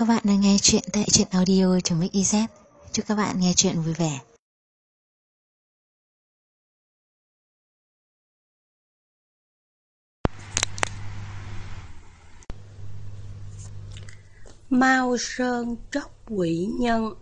Các bạn đang nghe chuyện tại truyện audio.mix.iz. Chúc các bạn nghe chuyện vui vẻ. Mao Sơn tróc quỷ nhân.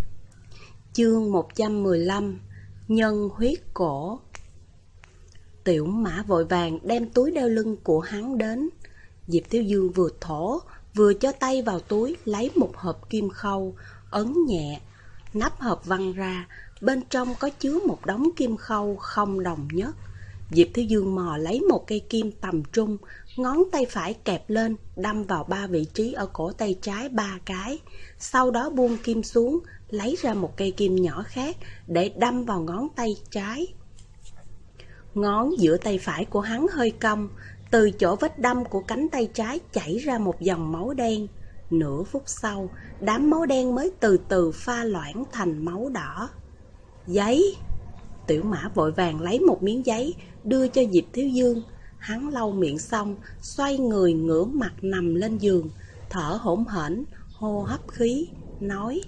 Chương 115. Nhân huyết cổ. Tiểu Mã vội vàng đem túi đeo lưng của hắn đến. Diệp Thiếu Dương vừa thổ vừa cho tay vào túi, lấy một hộp kim khâu, ấn nhẹ, nắp hộp văng ra, bên trong có chứa một đống kim khâu không đồng nhất. Diệp Thiếu Dương mò lấy một cây kim tầm trung, ngón tay phải kẹp lên, đâm vào 3 vị trí ở cổ tay trái 3 cái. Sau đó buông kim xuống, lấy ra một cây kim nhỏ khác để đâm vào ngón tay trái. Ngón giữa tay phải của hắn hơi cong, từ chỗ vết đâm của cánh tay trái chảy ra một dòng máu đen. Nửa phút sau, đám máu đen mới từ từ pha loãng thành máu đỏ. Giấy! Tiểu Mã vội vàng lấy một miếng giấy đưa cho Diệp Thiếu Dương. Hắn lau miệng xong, xoay người ngửa mặt nằm lên giường, thở hổn hển, hô hấp khí, nói: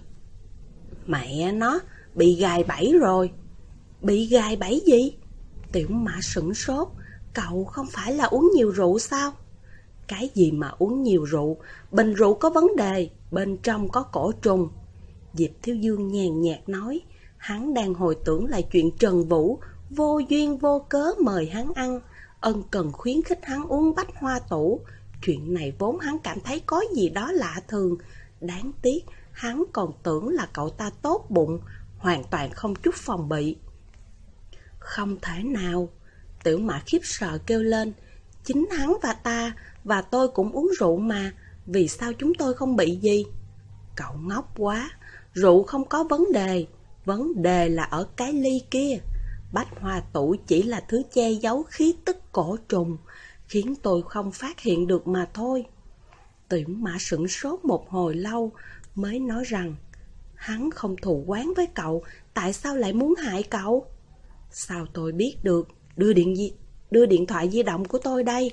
Mẹ nó, bị gài bẫy rồi. Bị gài bẫy gì? Tiểu Mã sửng sốt. Cậu không phải là uống nhiều rượu sao? Cái gì mà uống nhiều rượu? Bình rượu có vấn đề, bên trong có cổ trùng. Diệp Thiếu Dương nhàn nhạt nói. Hắn đang hồi tưởng lại chuyện Trần Vũ vô duyên vô cớ mời hắn ăn, ân cần khuyến khích hắn uống bách hoa tủ. Chuyện này vốn hắn cảm thấy có gì đó lạ thường. Đáng tiếc hắn còn tưởng là cậu ta tốt bụng, hoàn toàn không chút phòng bị. Không thể nào! Tiểu Mã khiếp sợ kêu lên. Chính hắn và tôi cũng uống rượu mà, vì sao chúng tôi không bị gì? Cậu ngốc quá, rượu không có vấn đề là ở cái ly kia. Bách hoa tủ chỉ là thứ che giấu khí tức cổ trùng, khiến tôi không phát hiện được mà thôi. Tiểu Mã sửng sốt một hồi lâu mới nói rằng, hắn không thù oán với cậu, tại sao lại muốn hại cậu? Sao tôi biết được? Đưa điện thoại di động của tôi đây.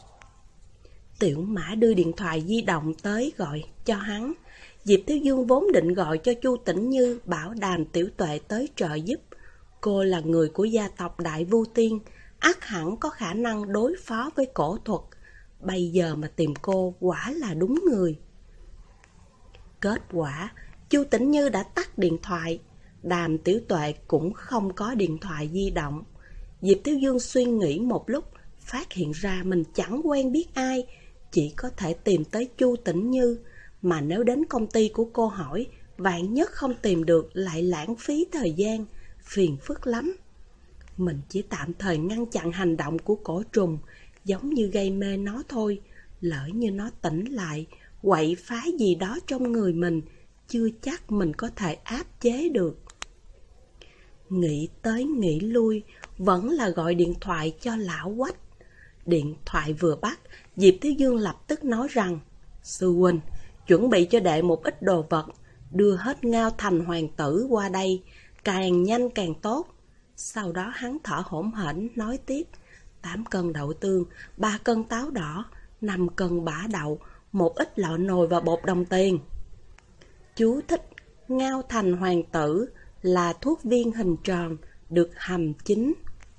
Tiểu Mã đưa điện thoại di động tới gọi cho hắn. Diệp Thiếu Dương vốn định gọi cho Chu Tĩnh Như bảo Đàm Tiểu Tuệ tới trợ giúp. Cô là người của gia tộc Đại Vu Tiên, ắt hẳn có khả năng đối phó với cổ thuật. Bây giờ mà tìm cô quả là đúng người. Kết quả, Chu Tĩnh Như đã tắt điện thoại. Đàm Tiểu Tuệ cũng không có điện thoại di động. Diệp Thiếu Dương suy nghĩ một lúc, phát hiện ra mình chẳng quen biết ai, chỉ có thể tìm tới Chu Tĩnh Như. Mà nếu đến công ty của cô hỏi, vạn nhất không tìm được lại lãng phí thời gian, phiền phức lắm. Mình chỉ tạm thời ngăn chặn hành động của cổ trùng, giống như gây mê nó thôi. Lỡ như nó tỉnh lại, quậy phá gì đó trong người mình, chưa chắc mình có thể áp chế được. Nghĩ tới nghĩ lui, vẫn là gọi điện thoại cho lão Quách. Điện thoại vừa bắt, Diệp Thiếu Dương lập tức nói rằng, Sư huynh, chuẩn bị cho đệ một ít đồ vật, đưa hết Ngao Thành hoàng tử qua đây, càng nhanh càng tốt. Sau đó hắn thở hổn hển nói tiếp, 8 cân đậu tương, 3 cân táo đỏ, 5 cân bã đậu, một ít lọ nồi và bột đồng tiền. Chú thích: Ngao Thành hoàng tử là thuốc viên hình tròn, được hầm chín.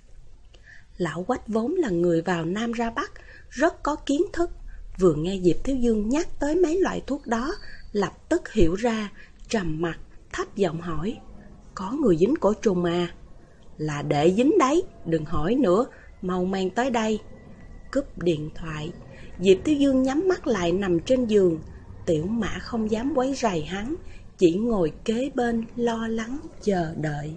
Lão Quách vốn là người vào Nam ra Bắc, rất có kiến thức. Vừa nghe Diệp Thiếu Dương nhắc tới mấy loại thuốc đó, lập tức hiểu ra, trầm mặt, thấp giọng hỏi, có người dính cổ trùng à? Là đệ dính đấy, đừng hỏi nữa, mau mang tới đây. Cúp điện thoại, Diệp Thiếu Dương nhắm mắt lại nằm trên giường. Tiểu Mã không dám quấy rầy hắn, chỉ ngồi kế bên lo lắng chờ đợi.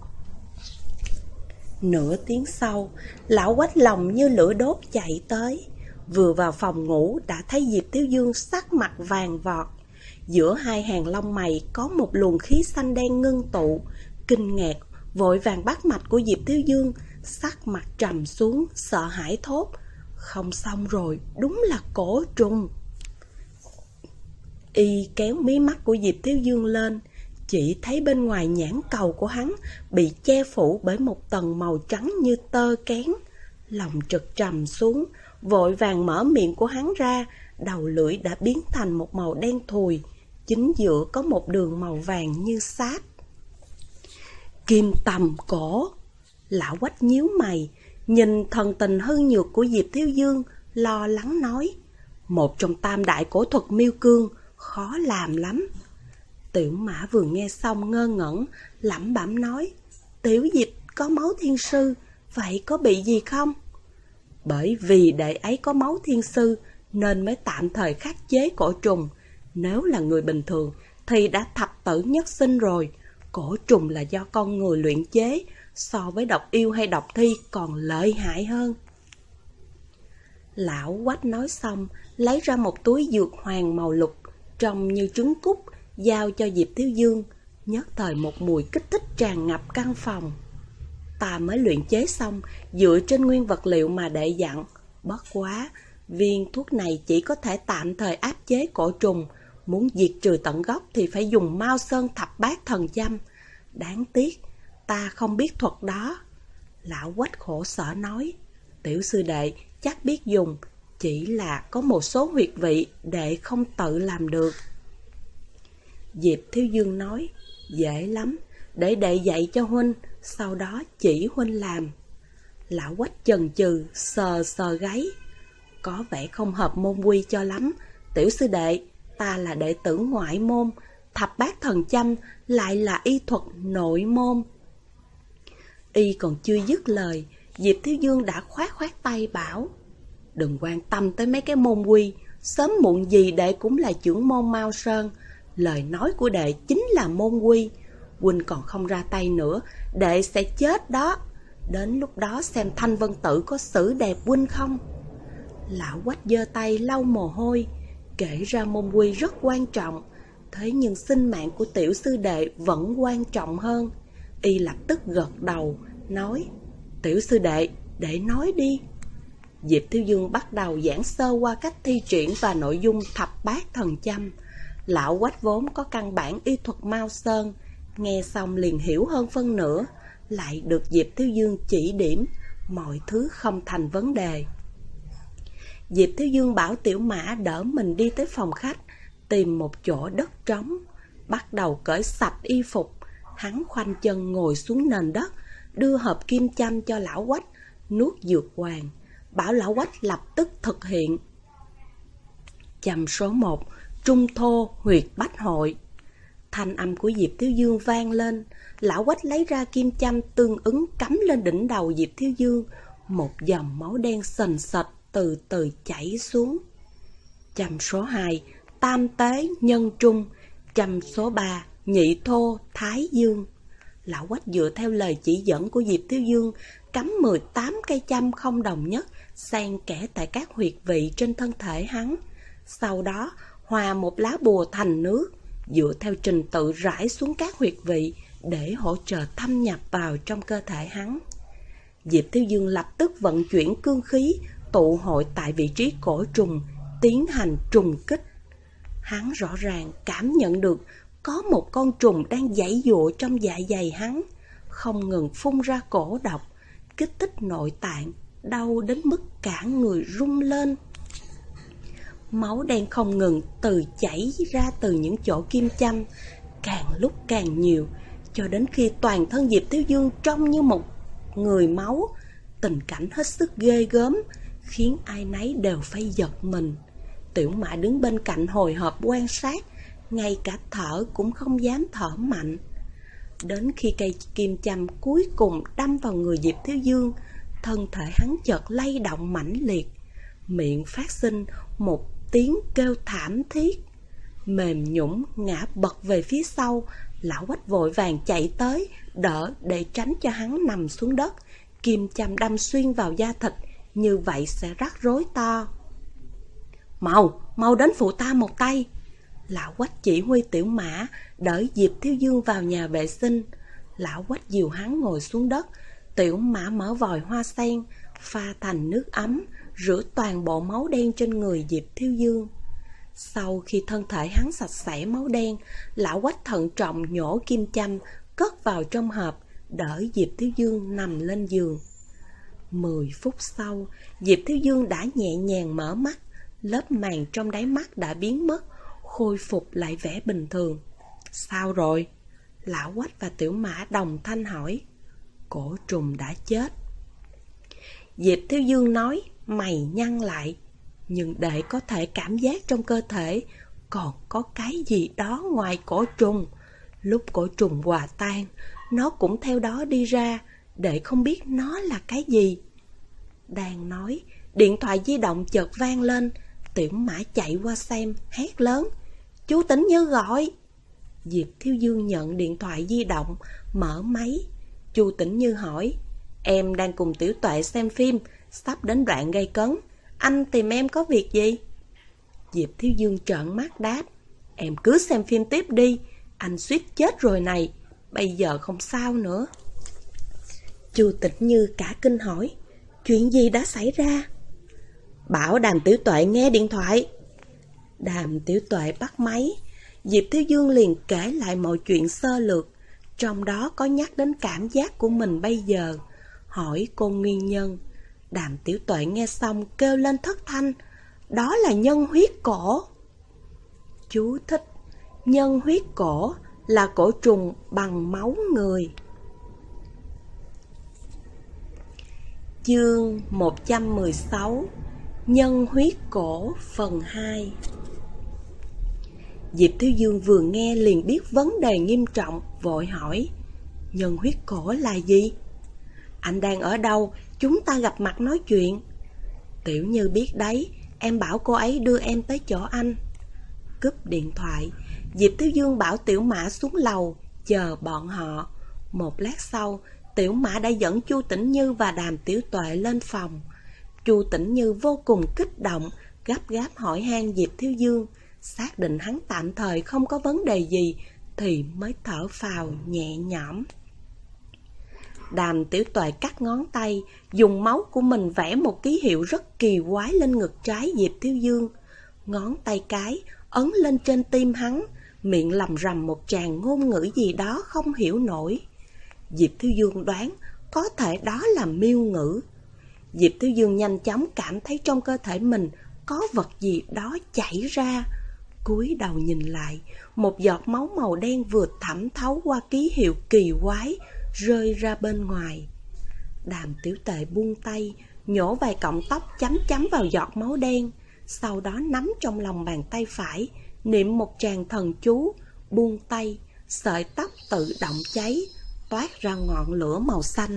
Nửa tiếng sau, lão Quách lòng như lửa đốt chạy tới. Vừa vào phòng ngủ đã thấy Diệp Thiếu Dương sắc mặt vàng vọt. Giữa hai hàng lông mày có một luồng khí xanh đen ngưng tụ. Kinh ngạc, vội vàng bắt mạch của Diệp Thiếu Dương, sắc mặt trầm xuống, sợ hãi thốt. Không xong rồi, đúng là cổ trùng. Y kéo mí mắt của Diệp Thiếu Dương lên, chỉ thấy bên ngoài nhãn cầu của hắn bị che phủ bởi một tầng màu trắng như tơ kén. Lòng trật trầm xuống, vội vàng mở miệng của hắn ra, đầu lưỡi đã biến thành một màu đen thùi, chính giữa có một đường màu vàng như sáp. Kim tầm cổ. Lão Quách nhíu mày, nhìn thần tình hư nhược của Diệp Thiếu Dương, lo lắng nói: một trong tam đại cổ thuật miêu cương, khó làm lắm. Tiểu Mã vừa nghe xong ngơ ngẩn, lẩm bẩm nói: Tiểu Diệp có máu thiên sư, vậy có bị gì không? Bởi vì đệ ấy có máu thiên sư nên mới tạm thời khắc chế cổ trùng. Nếu là người bình thường thì đã thập tử nhất sinh rồi. Cổ trùng là do con người luyện chế, so với độc yêu hay độc thi còn lợi hại hơn. Lão Quách nói xong, lấy ra một túi dược hoàng màu lục, trông như trứng cút, giao cho Diệp Thiếu Dương. Nhất thời một mùi kích thích tràn ngập căn phòng. Ta mới luyện chế xong, dựa trên nguyên vật liệu mà đệ dặn. Bất quá, viên thuốc này chỉ có thể tạm thời áp chế cổ trùng. Muốn diệt trừ tận gốc thì phải dùng Mao Sơn thập bát thần châm. Đáng tiếc, ta không biết thuật đó. Lão Quách khổ sở nói: Tiểu sư đệ chắc biết dùng, chỉ là có một số huyệt vị đệ không tự làm được. Diệp Thiếu Dương nói: dễ lắm, để đệ dạy cho huynh, sau đó chỉ huynh làm. Lão Quách chần chừ, sờ sờ gáy, có vẻ không hợp môn quy cho lắm. Tiểu sư đệ, ta là đệ tử ngoại môn, thập bát thần châm lại là y thuật nội môn. Y còn chưa dứt lời, Diệp Thiếu Dương đã khoát tay bảo: đừng quan tâm tới mấy cái môn quy, sớm muộn gì đệ cũng là trưởng môn Mao Sơn. Lời nói của đệ chính là môn quy. Huynh còn không ra tay nữa, đệ sẽ chết đó. Đến lúc đó xem Thanh Vân Tử có xử đẹp huynh không. Lão Quách giơ tay lau mồ hôi, kể ra môn quy rất quan trọng, thế nhưng sinh mạng của tiểu sư đệ vẫn quan trọng hơn. Y lập tức gật đầu, nói: tiểu sư đệ, đệ nói đi. Diệp Thiếu Dương bắt đầu giảng sơ qua cách thi triển và nội dung thập bát thần châm. Lão Quách vốn có căn bản y thuật Mao Sơn, nghe xong liền hiểu hơn phân nửa, lại được Diệp Thiếu Dương chỉ điểm, mọi thứ không thành vấn đề. Diệp Thiếu Dương bảo Tiểu Mã đỡ mình đi tới phòng khách, tìm một chỗ đất trống, bắt đầu cởi sạch y phục. Hắn khoanh chân ngồi xuống nền đất, đưa hộp kim châm cho Lão Quách, nuốt dược hoàng, bảo Lão Quách lập tức thực hiện. Châm số 1, trung thô huyệt bách hội. Thanh âm của Diệp Thiếu Dương vang lên, Lão Quách lấy ra kim châm tương ứng cắm lên đỉnh đầu Diệp Thiếu Dương. Một dòng máu đen sền sệt từ từ chảy xuống. Châm số 2, tam tế nhân trung. Châm số 3, nhị thô thái dương. Lão Quách dựa theo lời chỉ dẫn của Diệp Thiếu Dương, cắm 18 cây châm không đồng nhất, xen kẽ tại các huyệt vị trên thân thể hắn. Sau đó, hòa một lá bùa thành nước, dựa theo trình tự rải xuống các huyệt vị để hỗ trợ thâm nhập vào trong cơ thể hắn. Diệp Thiếu Dương lập tức vận chuyển cương khí, tụ hội tại vị trí cổ trùng, tiến hành trùng kích. Hắn rõ ràng cảm nhận được có một con trùng đang giãy giụa trong dạ dày hắn, không ngừng phun ra cổ độc, kích thích nội tạng, đau đến mức cả người rung lên. Máu đen không ngừng chảy ra từ những chỗ kim châm, càng lúc càng nhiều, cho đến khi toàn thân Diệp Thiếu Dương trông như một người máu. Tình cảnh hết sức ghê gớm, khiến ai nấy đều phải giật mình. Tiểu Mã đứng bên cạnh hồi hộp quan sát, ngay cả thở cũng không dám thở mạnh. Đến khi cây kim châm cuối cùng đâm vào người Diệp Thiếu Dương, thân thể hắn chợt lay động mãnh liệt, miệng phát sinh một tiếng kêu thảm thiết, mềm nhũn ngã bật về phía sau. Lão Quách vội vàng chạy tới đỡ để tránh cho hắn nằm xuống đất. Kim châm đâm xuyên vào da thịt, như vậy sẽ rắc rối to. Mau đến phụ ta một tay. Lão Quách chỉ huy Tiểu Mã đỡ Diệp Thiếu Dương vào nhà vệ sinh. Lão Quách dìu hắn ngồi xuống đất. Tiểu Mã mở vòi hoa sen, pha thành nước ấm, rửa toàn bộ máu đen trên người Diệp Thiếu Dương. Sau khi thân thể hắn sạch sẽ máu đen, Lão Quách thận trọng nhổ kim châm, cất vào trong hộp, đỡ Diệp Thiếu Dương nằm lên giường. 10 phút sau, Diệp Thiếu Dương đã nhẹ nhàng mở mắt, Lớp màng trong đáy mắt đã biến mất, khôi phục lại vẻ bình thường. Sao rồi? Lão Quách và Tiểu Mã đồng thanh hỏi. Cổ trùng đã chết. Diệp Thiếu Dương nói, mày nhăn lại. Nhưng để có thể cảm giác trong cơ thể còn có cái gì đó ngoài cổ trùng. Lúc cổ trùng hòa tan, nó cũng theo đó đi ra, để không biết nó là cái gì. Đang nói, điện thoại di động chợt vang lên. Tiểu Mã chạy qua xem, hét lớn. Chú Tĩnh Như gọi. Diệp Thiếu Dương nhận điện thoại di động, mở máy. Chu Tĩnh Như hỏi, em đang cùng Tiểu Tuệ xem phim, sắp đến đoạn gây cấn. Anh tìm em có việc gì? Diệp Thiếu Dương trợn mắt đáp, em cứ xem phim tiếp đi, anh suýt chết rồi này, bây giờ không sao nữa. Chu Tĩnh Như cả kinh hỏi, chuyện gì đã xảy ra? Bảo Đàm Tiểu Tuệ nghe điện thoại. Đàm Tiểu Tuệ bắt máy. Diệp Thiếu Dương liền kể lại mọi chuyện sơ lược, trong đó có nhắc đến cảm giác của mình bây giờ, hỏi cô nguyên nhân. Đàm Tiểu Tuệ nghe xong kêu lên thất thanh, đó là nhân huyết cổ. Chú thích, nhân huyết cổ là cổ trùng bằng máu người. Chương 116, nhân huyết cổ phần 2. Diệp Thiếu Dương vừa nghe liền biết vấn đề nghiêm trọng, vội hỏi, nhân huyết cổ là gì? Anh đang ở đâu? Chúng ta gặp mặt nói chuyện. Tiểu Như biết đấy, em bảo cô ấy đưa em tới chỗ anh. Cúp điện thoại, Diệp Thiếu Dương bảo Tiểu Mã xuống lầu, chờ bọn họ. Một lát sau, Tiểu Mã đã dẫn Chu Tĩnh Như và Đàm Tiểu Tuệ lên phòng. Chu Tĩnh Như vô cùng kích động, gấp gáp hỏi han Diệp Thiếu Dương, xác định hắn tạm thời không có vấn đề gì, thì mới thở phào nhẹ nhõm. Đàm Tiểu Tuệ cắt ngón tay, dùng máu của mình vẽ một ký hiệu rất kỳ quái lên ngực trái Diệp Thiếu Dương. Ngón tay cái ấn lên trên tim hắn, miệng lầm rầm một tràng ngôn ngữ gì đó không hiểu nổi. Diệp Thiếu Dương đoán có thể đó là miêu ngữ. Diệp Thiếu Dương nhanh chóng cảm thấy trong cơ thể mình có vật gì đó chảy ra. Cúi đầu nhìn lại, một giọt máu màu đen vừa thẩm thấu qua ký hiệu kỳ quái, rơi ra bên ngoài. Đàm Tiểu Tuệ buông tay, nhổ vài cọng tóc chấm chấm vào giọt máu đen, sau đó nắm trong lòng bàn tay phải, niệm một tràng thần chú, buông tay, sợi tóc tự động cháy, toát ra ngọn lửa màu xanh.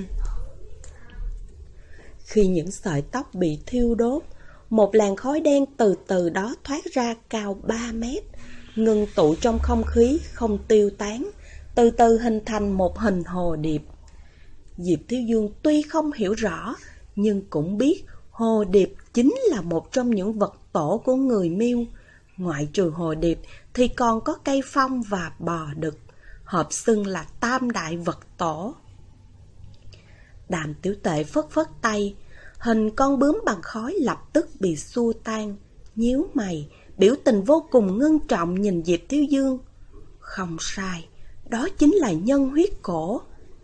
Khi những sợi tóc bị thiêu đốt, một làn khói đen từ từ đó thoát ra cao 3 mét, ngưng tụ trong không khí không tiêu tán, từ từ hình thành một hình hồ điệp. Diệp Thiếu Dương tuy không hiểu rõ, nhưng cũng biết hồ điệp chính là một trong những vật tổ của người Miêu. Ngoại trừ hồ điệp thì còn có cây phong và bò đực, hợp xưng là tam đại vật tổ. Đàm Tiểu Tuệ phất phất tay, hình con bướm bằng khói lập tức bị xua tan, nhíu mày, biểu tình vô cùng ngưng trọng nhìn Diệp Thiếu Dương. Không sai, đó chính là nhân huyết cổ.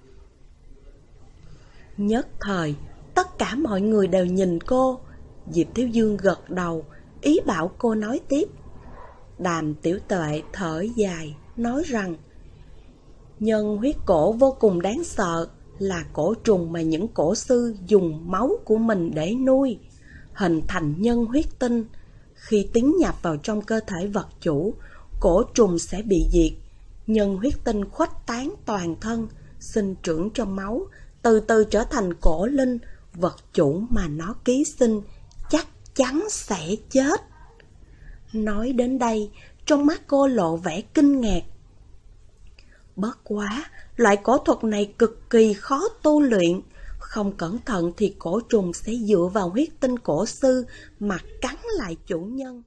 Nhất thời, tất cả mọi người đều nhìn cô. Diệp Thiếu Dương gật đầu, ý bảo cô nói tiếp. Đàm Tiểu Tuệ thở dài, nói rằng nhân huyết cổ vô cùng đáng sợ, là cổ trùng mà những cổ sư dùng máu của mình để nuôi, hình thành nhân huyết tinh. Khi tiến nhập vào trong cơ thể vật chủ, cổ trùng sẽ bị diệt. Nhân huyết tinh khuếch tán toàn thân, sinh trưởng trong máu, từ từ trở thành cổ linh. Vật chủ mà nó ký sinh chắc chắn sẽ chết. Nói đến đây, trong mắt cô lộ vẻ kinh ngạc. Bất quá, loại cổ thuật này cực kỳ khó tu luyện. Không cẩn thận thì cổ trùng sẽ dựa vào huyết tinh cổ sư mà cắn lại chủ nhân.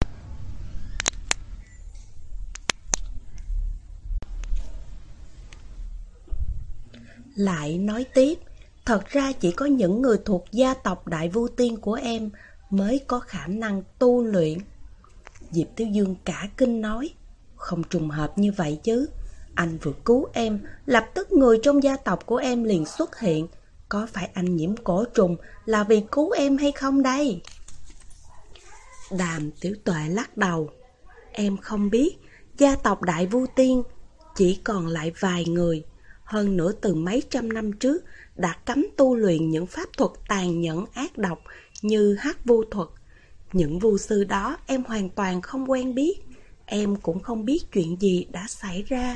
Lại nói tiếp, thật ra chỉ có những người thuộc gia tộc Đại Vu Tiên của em mới có khả năng tu luyện. Diệp Thiếu Dương cả kinh nói, không trùng hợp như vậy chứ. Anh vừa cứu em, lập tức người trong gia tộc của em liền xuất hiện. Có phải anh nhiễm cổ trùng là vì cứu em hay không đây? Đàm Tiểu Tuệ lắc đầu. Em không biết, gia tộc Đại Vu Tiên chỉ còn lại vài người. Hơn nữa từ mấy trăm năm trước đã cấm tu luyện những pháp thuật tàn nhẫn ác độc như hắc vu thuật. Những vu sư đó em hoàn toàn không quen biết. Em cũng không biết chuyện gì đã xảy ra.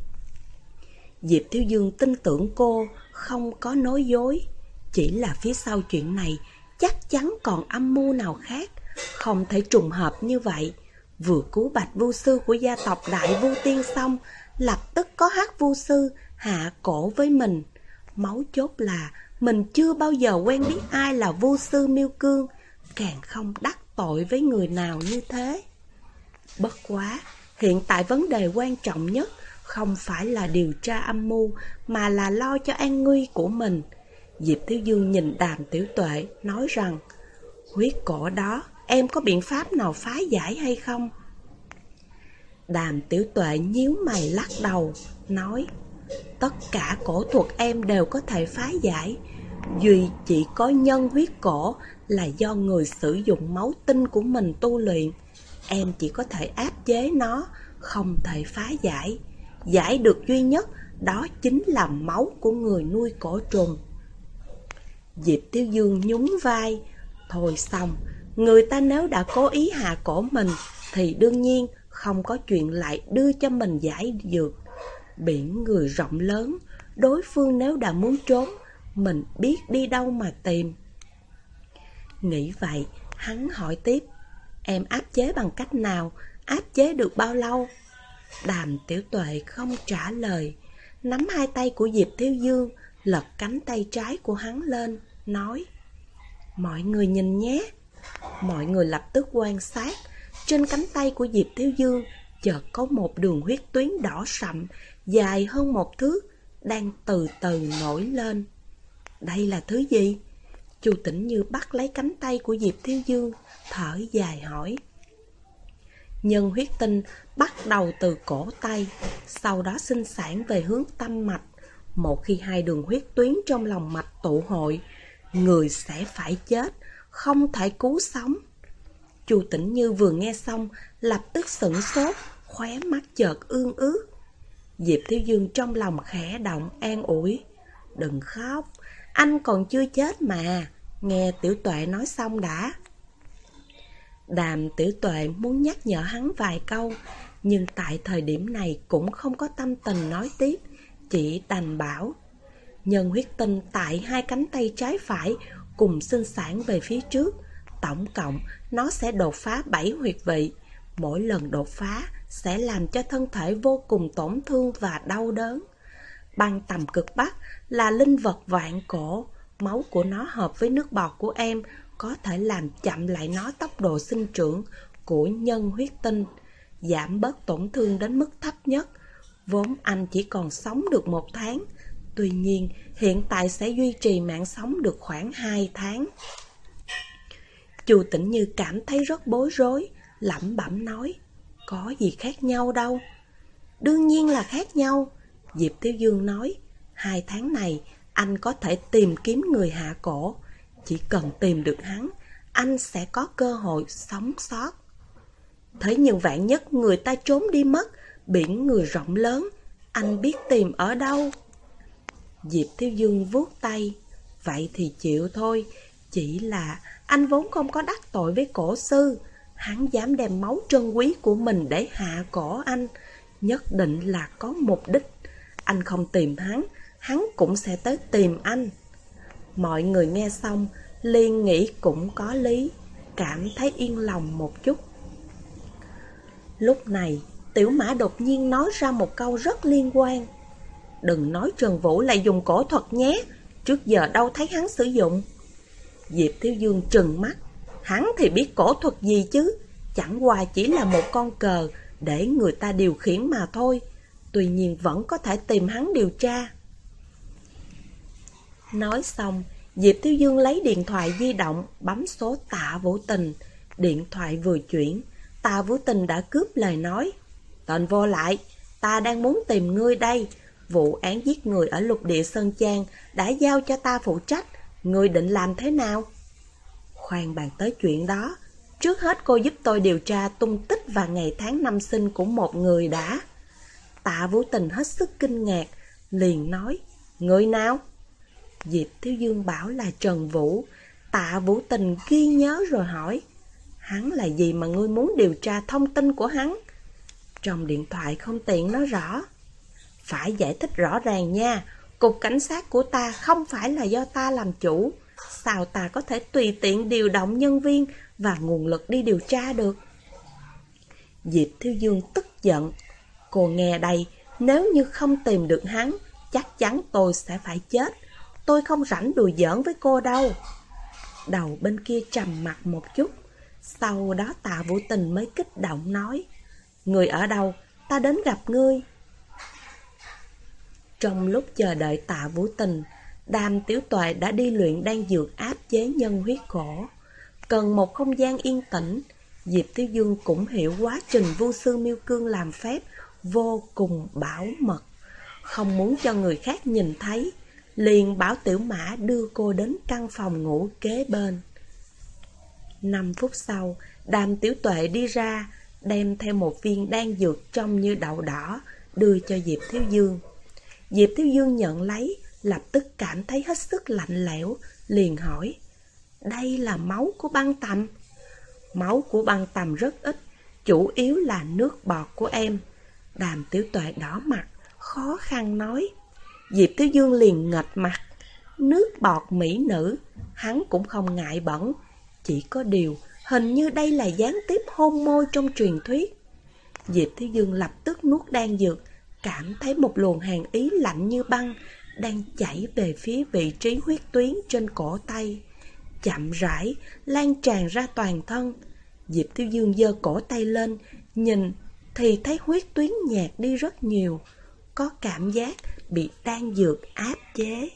Diệp Thiếu Dương tin tưởng cô, không có nói dối. Chỉ là phía sau chuyện này chắc chắn còn âm mưu nào khác, không thể trùng hợp như vậy. Vừa cứu bạch vu sư của gia tộc Đại Vu Tiên xong, lập tức có hắc vu sư hạ cổ với mình. Máu chốt là mình chưa bao giờ quen biết ai là vu sư Miêu Cương, càng không đắc tội với người nào như thế. Bất quá, hiện tại vấn đề quan trọng nhất không phải là điều tra âm mưu, mà là lo cho an nguy của mình. Diệp Thiếu Dương nhìn Đàm Tiểu Tuệ, nói rằng, huyết cổ đó, em có biện pháp nào phá giải hay không? Đàm Tiểu Tuệ nhíu mày lắc đầu, nói, tất cả cổ thuật em đều có thể phá giải, duy chỉ có nhân huyết cổ là do người sử dụng máu tinh của mình tu luyện. Em chỉ có thể áp chế nó, không thể phá giải. Giải được duy nhất đó chính là máu của người nuôi cổ trùng. Diệp Thiếu Dương nhún vai. Thôi xong, người ta nếu đã cố ý hạ cổ mình thì đương nhiên không có chuyện lại đưa cho mình giải dược. Biển người rộng lớn, đối phương nếu đã muốn trốn, mình biết đi đâu mà tìm. Nghĩ vậy, hắn hỏi tiếp, em áp chế bằng cách nào, áp chế được bao lâu? Đàm Tiểu Tuệ không trả lời, nắm hai tay của Diệp Thiếu Dương, lật cánh tay trái của hắn lên, nói, mọi người nhìn nhé. Mọi người lập tức quan sát, trên cánh tay của Diệp Thiếu Dương chợt có một đường huyết tuyến đỏ sậm, dài hơn 1 thước, đang từ từ nổi lên. Đây là thứ gì? Chu Tĩnh Như bắt lấy cánh tay của Diệp Thiếu Dương, thở dài hỏi. Nhân huyết tinh bắt đầu từ cổ tay, sau đó sinh sản về hướng tâm mạch. Một khi hai đường huyết tuyến trong lòng mạch tụ hội, người sẽ phải chết, không thể cứu sống. Chu Tĩnh Như vừa nghe xong, lập tức sửng sốt, khóe mắt chợt ương ướt. Diệp Thiếu Dương trong lòng khẽ động, an ủi. Đừng khóc, anh còn chưa chết mà, nghe Tiểu Tuệ nói xong đã. Đàm Tiểu Tuệ muốn nhắc nhở hắn vài câu, nhưng tại thời điểm này cũng không có tâm tình nói tiếp, chỉ đành bảo. Nhân huyết tinh tại hai cánh tay trái phải cùng sinh sản về phía trước, tổng cộng nó sẽ đột phá 7 huyệt vị. Mỗi lần đột phá sẽ làm cho thân thể vô cùng tổn thương và đau đớn. Băng tầm cực bắc là linh vật vạn cổ, máu của nó hợp với nước bọt của em, có thể làm chậm lại nó tốc độ sinh trưởng của nhân huyết tinh, giảm bớt tổn thương đến mức thấp nhất. Vốn anh chỉ còn sống được 1 tháng, tuy nhiên hiện tại sẽ duy trì mạng sống được khoảng 2 tháng. Chu Tĩnh Như cảm thấy rất bối rối, lẩm bẩm nói, có gì khác nhau đâu. Đương nhiên là khác nhau, Diệp Thiếu Dương nói, 2 tháng này anh có thể tìm kiếm người hạ cổ. Chỉ cần tìm được hắn, anh sẽ có cơ hội sống sót. Thế nhưng vạn nhất người ta trốn đi mất, biển người rộng lớn, anh biết tìm ở đâu? Diệp Thiếu Dương vuốt tay, vậy thì chịu thôi. Chỉ là anh vốn không có đắc tội với cổ sư, hắn dám đem máu trân quý của mình để hạ cổ anh, nhất định là có mục đích. Anh không tìm hắn, hắn cũng sẽ tới tìm anh. Mọi người nghe xong, liền nghĩ cũng có lý, cảm thấy yên lòng một chút. Lúc này, Tiểu Mã đột nhiên nói ra một câu rất liên quan. Đừng nói Trần Vũ lại dùng cổ thuật nhé, trước giờ đâu thấy hắn sử dụng. Diệp Thiếu Dương trừng mắt, hắn thì biết cổ thuật gì chứ, chẳng qua chỉ là một con cờ để người ta điều khiển mà thôi. Tuy nhiên vẫn có thể tìm hắn điều tra. Nói xong, Diệp Thiếu Dương lấy điện thoại di động, bấm số Tạ Vũ Tình. Điện thoại vừa chuyển, Tạ Vũ Tình đã cướp lời nói. Tên vô lại, ta đang muốn tìm ngươi đây. Vụ án giết người ở lục địa Sơn Trang đã giao cho ta phụ trách, ngươi định làm thế nào? Khoan bàn tới chuyện đó, Trước hết cô giúp tôi điều tra tung tích và ngày tháng năm sinh của một người đã. Tạ Vũ Tình hết sức kinh ngạc, liền nói, người nào? Diệp Thiếu Dương bảo là Trần Vũ. Tạ Vũ Tình ghi nhớ rồi hỏi, hắn là gì mà ngươi muốn điều tra thông tin của hắn? Trong điện thoại không tiện nói rõ. Phải giải thích rõ ràng nha, cục cảnh sát của ta không phải là do ta làm chủ. Sao ta có thể tùy tiện điều động nhân viên và nguồn lực đi điều tra được? Diệp Thiếu Dương tức giận. Cô nghe đây, nếu như không tìm được hắn, chắc chắn tôi sẽ phải chết. Tôi không rảnh đùa giỡn với cô đâu. Đầu bên kia trầm mặt một chút. Sau đó Tạ Vũ Tình mới kích động nói, người ở đâu? Ta đến gặp ngươi. Trong lúc chờ đợi Tạ Vũ Tình, Đàm Tiểu Tuệ đã đi luyện đan dược áp chế nhân huyết cổ. Cần một không gian yên tĩnh, Diệp Thiếu Dương cũng hiểu quá trình Vu sư Miêu Cương làm phép vô cùng bảo mật. Không muốn cho người khác nhìn thấy, liền bảo Tiểu Mã đưa cô đến căn phòng ngủ kế bên. 5 phút sau, Đàm Tiểu Tuệ đi ra, đem theo một viên đan dược trông như đậu đỏ, đưa cho Diệp Thiếu Dương. Diệp Thiếu Dương nhận lấy, lập tức cảm thấy hết sức lạnh lẽo, liền hỏi, đây là máu của băng tầm. Máu của băng tầm rất ít, chủ yếu là nước bọt của em. Đàm Tiểu Tuệ đỏ mặt, khó khăn nói. Diệp Thiếu Dương liền nghệch mặt, nước bọt mỹ nữ, hắn cũng không ngại bẩn. Chỉ có điều, hình như đây là gián tiếp hôn môi trong truyền thuyết. Diệp Thiếu Dương lập tức nuốt đan dược, cảm thấy một luồng hàn ý lạnh như băng đang chảy về phía vị trí huyết tuyến trên cổ tay, chậm rãi lan tràn ra toàn thân. Diệp Thiếu Dương giơ cổ tay lên, nhìn thì thấy huyết tuyến nhạt đi rất nhiều, có cảm giác bị đan dược áp chế.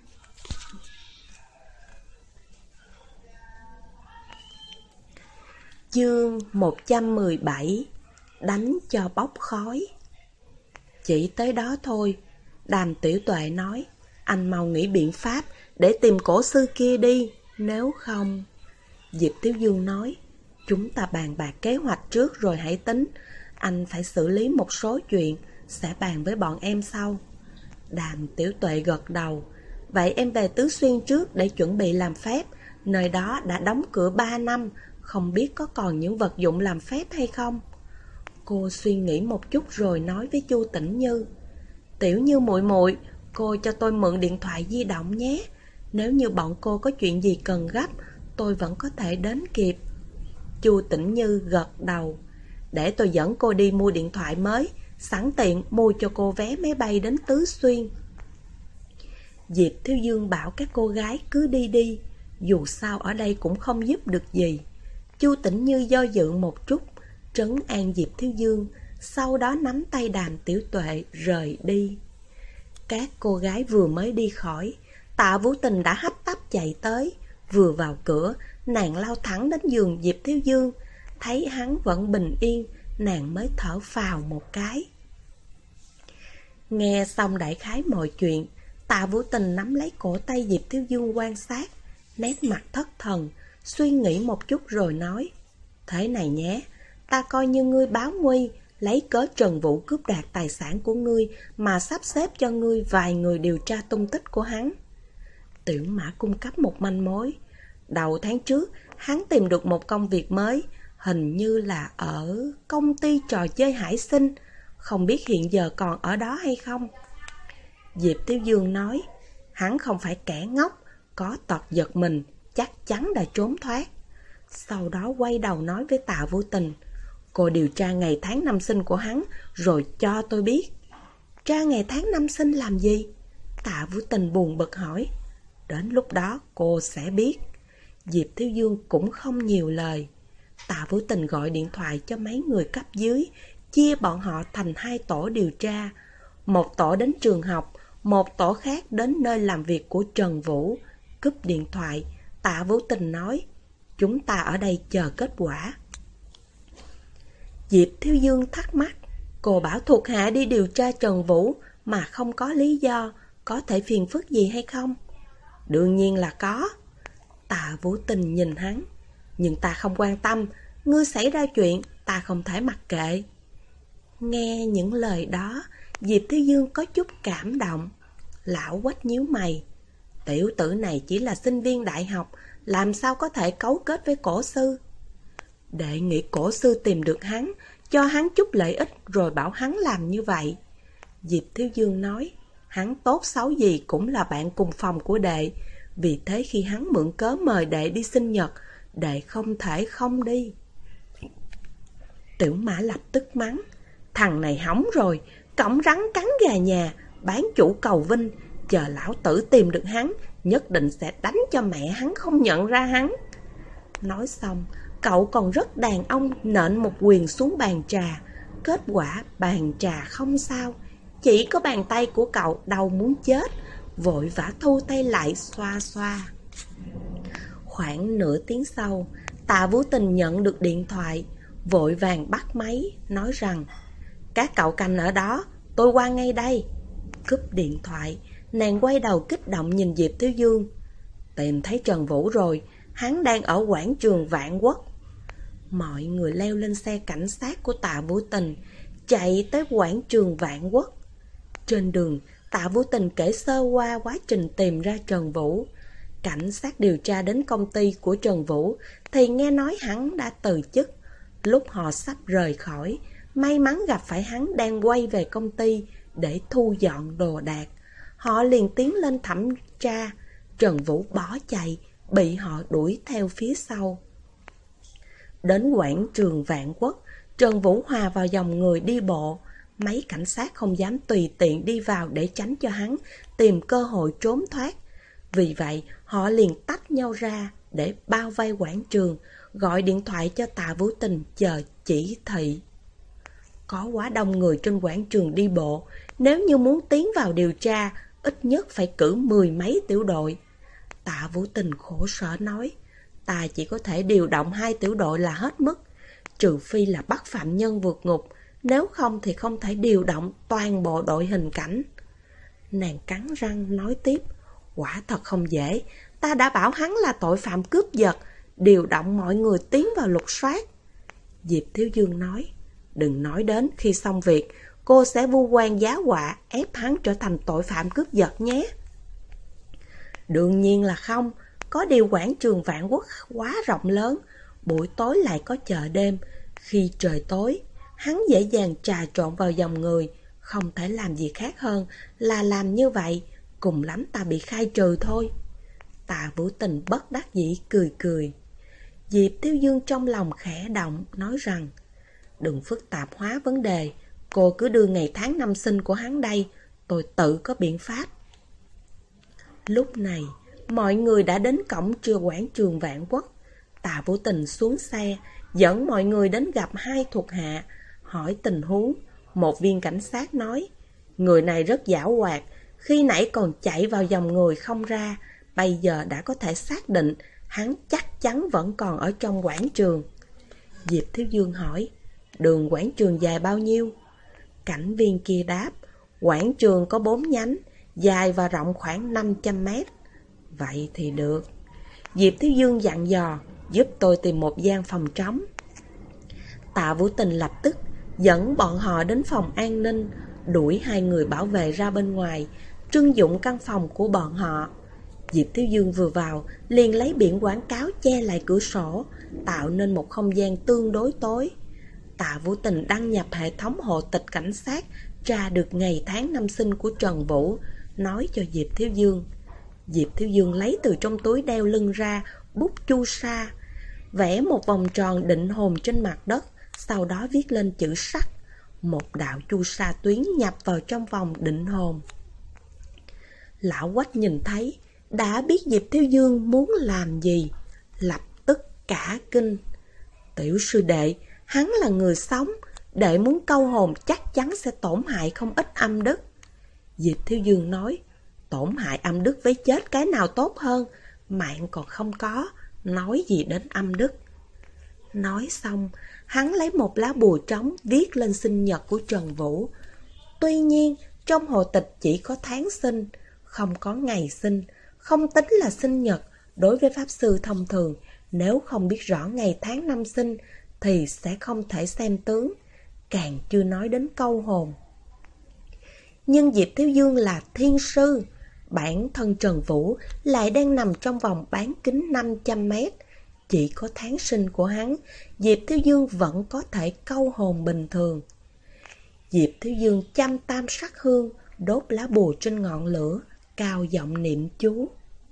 Chương 117: Đánh cho bốc khói. Chỉ tới đó thôi, Đàm Tiểu Tuệ nói, anh mau nghĩ biện pháp để tìm cổ sư kia đi, nếu không... Diệp Thiếu Dương nói, chúng ta bàn bạc kế hoạch trước rồi hãy tính, anh phải xử lý một số chuyện, sẽ bàn với bọn em sau. Đàm Tiểu Tuệ gật đầu, vậy em về Tứ Xuyên trước để chuẩn bị làm phép, nơi đó đã đóng cửa 3 năm, không biết có còn những vật dụng làm phép hay không. Cô suy nghĩ một chút rồi nói với Chu Tĩnh Như, Tiểu Như muội muội, cô cho tôi mượn điện thoại di động nhé. Nếu như bọn cô có chuyện gì cần gấp, tôi vẫn có thể đến kịp. Chu Tĩnh Như gật đầu, để tôi dẫn cô đi mua điện thoại mới, sẵn tiện mua cho cô vé máy bay đến Tứ Xuyên. Diệp Thiếu Dương bảo các cô gái cứ đi đi, dù sao ở đây cũng không giúp được gì. Chu Tĩnh Như do dự một chút, trấn an Diệp Thiếu Dương, sau đó nắm tay Đàm Tiểu Tuệ rời đi. Các cô gái vừa mới đi khỏi, Tạ Vũ Tình đã hấp tấp chạy tới. Vừa vào cửa, nàng lao thẳng đến giường Diệp Thiếu Dương. Thấy hắn vẫn bình yên, nàng mới thở phào một cái. Nghe xong đại khái mọi chuyện, Tạ Vũ Tình nắm lấy cổ tay Diệp Thiếu Dương quan sát, nét mặt thất thần, suy nghĩ một chút rồi nói, thế này nhé, ta coi như ngươi báo nguy, lấy cớ Trần Vũ cướp đoạt tài sản của ngươi mà sắp xếp cho ngươi vài người điều tra tung tích của hắn. Tiểu Mã cung cấp một manh mối. Đầu tháng trước, hắn tìm được một công việc mới, hình như là ở công ty trò chơi Hải Sinh, không biết hiện giờ còn ở đó hay không. Diệp Thiếu Dương nói, hắn không phải kẻ ngốc, có tật giật mình, chắc chắn đã trốn thoát. Sau đó quay đầu nói với Tạ Vũ Tình, cô điều tra ngày tháng năm sinh của hắn rồi cho tôi biết. Tra ngày tháng năm sinh làm gì? Tạ Vũ Tình buồn bực hỏi. Đến lúc đó cô sẽ biết. Diệp Thiếu Dương cũng không nhiều lời. Tạ Vũ Tình gọi điện thoại cho mấy người cấp dưới, chia bọn họ thành 2 tổ điều tra. Một tổ đến trường học, một tổ khác đến nơi làm việc của Trần Vũ. Cúp điện thoại, Tạ Vũ Tình nói, chúng ta ở đây chờ kết quả. Diệp Thiếu Dương thắc mắc, cô bảo thuộc hạ đi điều tra Trần Vũ mà không có lý do, có thể phiền phức gì hay không? Đương nhiên là có. Tạ Vũ Tình nhìn hắn, nhưng ta không quan tâm, ngươi xảy ra chuyện, ta không thể mặc kệ. Nghe những lời đó, Diệp Thiếu Dương có chút cảm động. Lão Quách nhíu mày. Tiểu tử này chỉ là sinh viên đại học, làm sao có thể cấu kết với cổ sư? Đệ nghĩ cổ sư tìm được hắn, cho hắn chút lợi ích rồi bảo hắn làm như vậy. Diệp Thiếu Dương nói, hắn tốt xấu gì cũng là bạn cùng phòng của đệ, vì thế khi hắn mượn cớ mời đệ đi sinh nhật, đệ không thể không đi. Tiểu Mã lập tức mắng, thằng này hỏng rồi, cổng rắn cắn gà nhà, bán chủ cầu vinh, chờ lão tử tìm được hắn, nhất định sẽ đánh cho mẹ hắn không nhận ra hắn. Nói xong, cậu còn rất đàn ông nện một quyền xuống bàn trà. Kết quả bàn trà không sao, chỉ có bàn tay của cậu đau muốn chết, vội vã thu tay lại xoa xoa. Khoảng nửa tiếng sau, Tạ Vũ Tình nhận được điện thoại, vội vàng bắt máy, nói rằng các cậu canh ở đó, tôi qua ngay đây. Cúp điện thoại, nàng quay đầu kích động nhìn Diệp Thiếu Dương. Tìm thấy Trần Vũ rồi, hắn đang ở quảng trường Vạn Quốc. Mọi người leo lên xe cảnh sát của Tạ Vũ Tình, chạy tới quảng trường Vạn Quốc. Trên đường, Tạ Vũ Tình kể sơ qua quá trình tìm ra Trần Vũ. Cảnh sát điều tra đến công ty của Trần Vũ thì nghe nói hắn đã từ chức. Lúc họ sắp rời khỏi, may mắn gặp phải hắn đang quay về công ty để thu dọn đồ đạc. Họ liền tiến lên thẩm tra. Trần Vũ bỏ chạy, bị họ đuổi theo phía sau. Đến quảng trường Vạn Quốc, Trần Vũ hòa vào dòng người đi bộ. Mấy cảnh sát không dám tùy tiện đi vào để tránh cho hắn tìm cơ hội trốn thoát. Vì vậy, họ liền tách nhau ra để bao vây quảng trường, gọi điện thoại cho Tạ Vũ Tình chờ chỉ thị. Có quá đông người trên quảng trường đi bộ, nếu như muốn tiến vào điều tra, ít nhất phải cử 10 mấy tiểu đội. Tạ Vũ Tình khổ sở nói, ta chỉ có thể điều động 2 tiểu đội là hết mức, trừ phi là bắt phạm nhân vượt ngục, nếu không thì không thể điều động toàn bộ đội hình cảnh. Nàng cắn răng nói tiếp, quả thật không dễ, ta đã bảo hắn là tội phạm cướp giật, điều động mọi người tiến vào lục soát. Diệp Thiếu Dương nói, đừng nói đến khi xong việc, cô sẽ vu oan giá họa ép hắn trở thành tội phạm cướp giật nhé. Đương nhiên là không, có điều quảng trường Vạn Quốc quá rộng lớn, buổi tối lại có chợ đêm, khi trời tối, hắn dễ dàng trà trộn vào dòng người, không thể làm gì khác hơn là làm như vậy, cùng lắm ta bị khai trừ thôi. Tạ Vũ Tình bất đắc dĩ cười cười. Diệp Thiếu Dương trong lòng khẽ động, nói rằng, đừng phức tạp hóa vấn đề, cô cứ đưa ngày tháng năm sinh của hắn đây, tôi tự có biện pháp. Lúc này, mọi người đã đến cổng quảng trường Vạn Quốc. Tạ Vũ Tình xuống xe, dẫn mọi người đến gặp 2 thuộc hạ, hỏi tình huống. Một viên cảnh sát nói, người này rất giảo hoạt, khi nãy còn chạy vào dòng người không ra, bây giờ đã có thể xác định hắn chắc chắn vẫn còn ở trong quảng trường. Diệp Thiếu Dương hỏi, đường quảng trường dài bao nhiêu? Cảnh viên kia đáp, quảng trường có 4 nhánh, dài và rộng khoảng 500 mét. Vậy thì được. Diệp Thiếu Dương dặn dò, giúp tôi tìm một gian phòng trống. Tạ Vũ Tình lập tức dẫn bọn họ đến phòng an ninh, đuổi 2 người bảo vệ ra bên ngoài, trưng dụng căn phòng của bọn họ. Diệp Thiếu Dương vừa vào, liền lấy biển quảng cáo che lại cửa sổ, tạo nên một không gian tương đối tối. Tạ Vũ Tình đăng nhập hệ thống hộ tịch cảnh sát, tra được ngày tháng năm sinh của Trần Vũ, nói cho Diệp Thiếu Dương. Diệp Thiếu Dương lấy từ trong túi đeo lưng ra bút chu sa, vẽ một vòng tròn định hồn trên mặt đất, sau đó viết lên chữ sắc. Một đạo chu sa tuyến nhập vào trong vòng định hồn. Lão Quách nhìn thấy, đã biết Diệp Thiếu Dương muốn làm gì, lập tức cả kinh. Tiểu sư đệ, hắn là người sống, đệ muốn câu hồn chắc chắn sẽ tổn hại không ít âm đức. Diệp Thiếu Dương nói, tổn hại âm đức với chết cái nào tốt hơn, mạng còn không có, nói gì đến âm đức. Nói xong, hắn lấy một lá bùa trống viết lên sinh nhật của Trần Vũ. Tuy nhiên, trong hộ tịch chỉ có tháng sinh, không có ngày sinh, không tính là sinh nhật. Đối với pháp sư thông thường, Nếu không biết rõ ngày tháng năm sinh thì sẽ không thể xem tướng, càng chưa nói đến câu hồn. Nhưng Diệp Thiếu Dương là thiên sư, bản thân Trần Vũ lại đang nằm trong vòng bán kính 500 mét. Chỉ có tháng sinh của hắn, Diệp Thiếu Dương vẫn có thể câu hồn bình thường. Diệp Thiếu Dương chăm tam sắc hương, đốt lá bùa trên ngọn lửa, cao giọng niệm chú.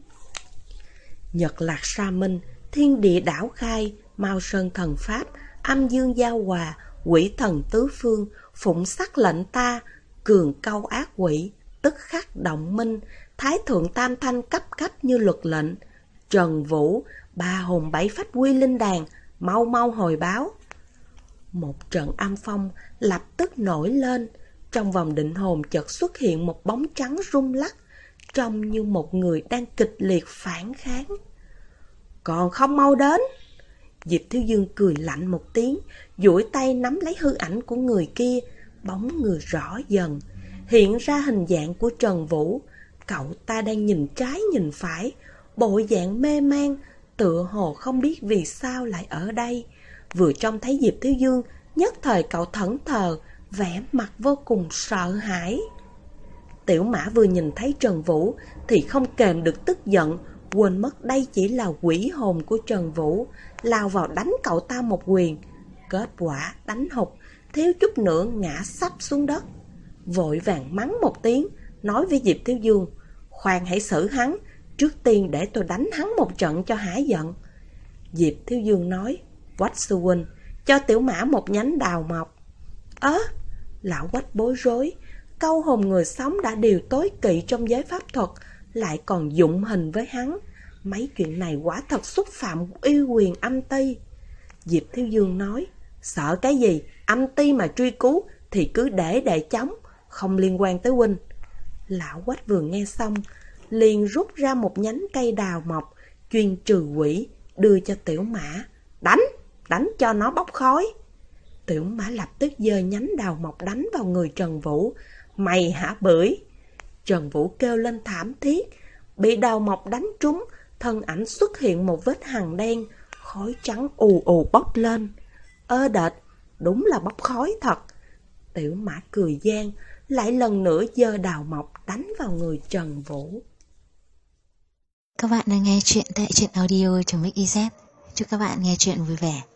Nhật lạc sa minh, thiên địa đảo khai, Mao sơn thần pháp, âm dương giao hòa, quỷ thần tứ phương, phụng sắc lệnh ta, cường câu ác quỷ, tức khắc động minh, thái thượng tam thanh cấp cách như luật lệnh. Trần Vũ, ba hồn bảy phách quy linh đàn, mau mau hồi báo. Một trận âm phong lập tức nổi lên, trong vòng định hồn chợt xuất hiện một bóng trắng rung lắc, trông như một người đang kịch liệt phản kháng. Còn không mau đến! Diệp Thiếu Dương cười lạnh một tiếng, duỗi tay nắm lấy hư ảnh của người kia, bóng người rõ dần, hiện ra hình dạng của Trần Vũ. Cậu ta đang nhìn trái nhìn phải, bộ dạng mê man, tựa hồ không biết vì sao lại ở đây. Vừa trông thấy Diệp Thiếu Dương, nhất thời cậu thẫn thờ, vẻ mặt vô cùng sợ hãi. Tiểu Mã vừa nhìn thấy Trần Vũ thì không kềm được tức giận, quên mất đây chỉ là quỷ hồn của Trần Vũ, lao vào đánh cậu ta một quyền. Kết quả đánh hụt, thiếu chút nữa ngã sắp xuống đất. Vội vàng mắng một tiếng, nói với Diệp Thiếu Dương: khoan hãy xử hắn, trước tiên để tôi đánh hắn một trận cho hả giận. Diệp Thiếu Dương nói: Quách sư huynh, cho Tiểu Mã một nhánh đào mộc. Lão Quách bối rối, câu hồn người sống đã điều tối kỵ trong giới pháp thuật, lại còn dụng hình với hắn. Mấy chuyện này quả thật xúc phạm uy quyền âm ty. Diệp Thiếu Dương nói: sợ cái gì, âm ty mà truy cứu thì cứ để chống, không liên quan tới huynh. Lão Quách vừa nghe xong, liền rút ra một nhánh cây đào mộc, chuyên trừ quỷ, đưa cho Tiểu Mã. Đánh cho nó bốc khói. Tiểu Mã lập tức giơ nhánh đào mộc đánh vào người Trần Vũ. Mày hả bưởi? Trần Vũ kêu lên thảm thiết, bị đào mộc đánh trúng, thân ảnh xuất hiện một vết hằn đen, khói trắng ù ù bốc lên. Đệt, đúng là bốc khói thật. Tiểu Mã cười gian, lại lần nữa giơ đào mộc đánh vào người Trần Vũ. Các bạn đang nghe chuyện tại truyện audio.mix.iz. Chúc các bạn nghe chuyện vui vẻ.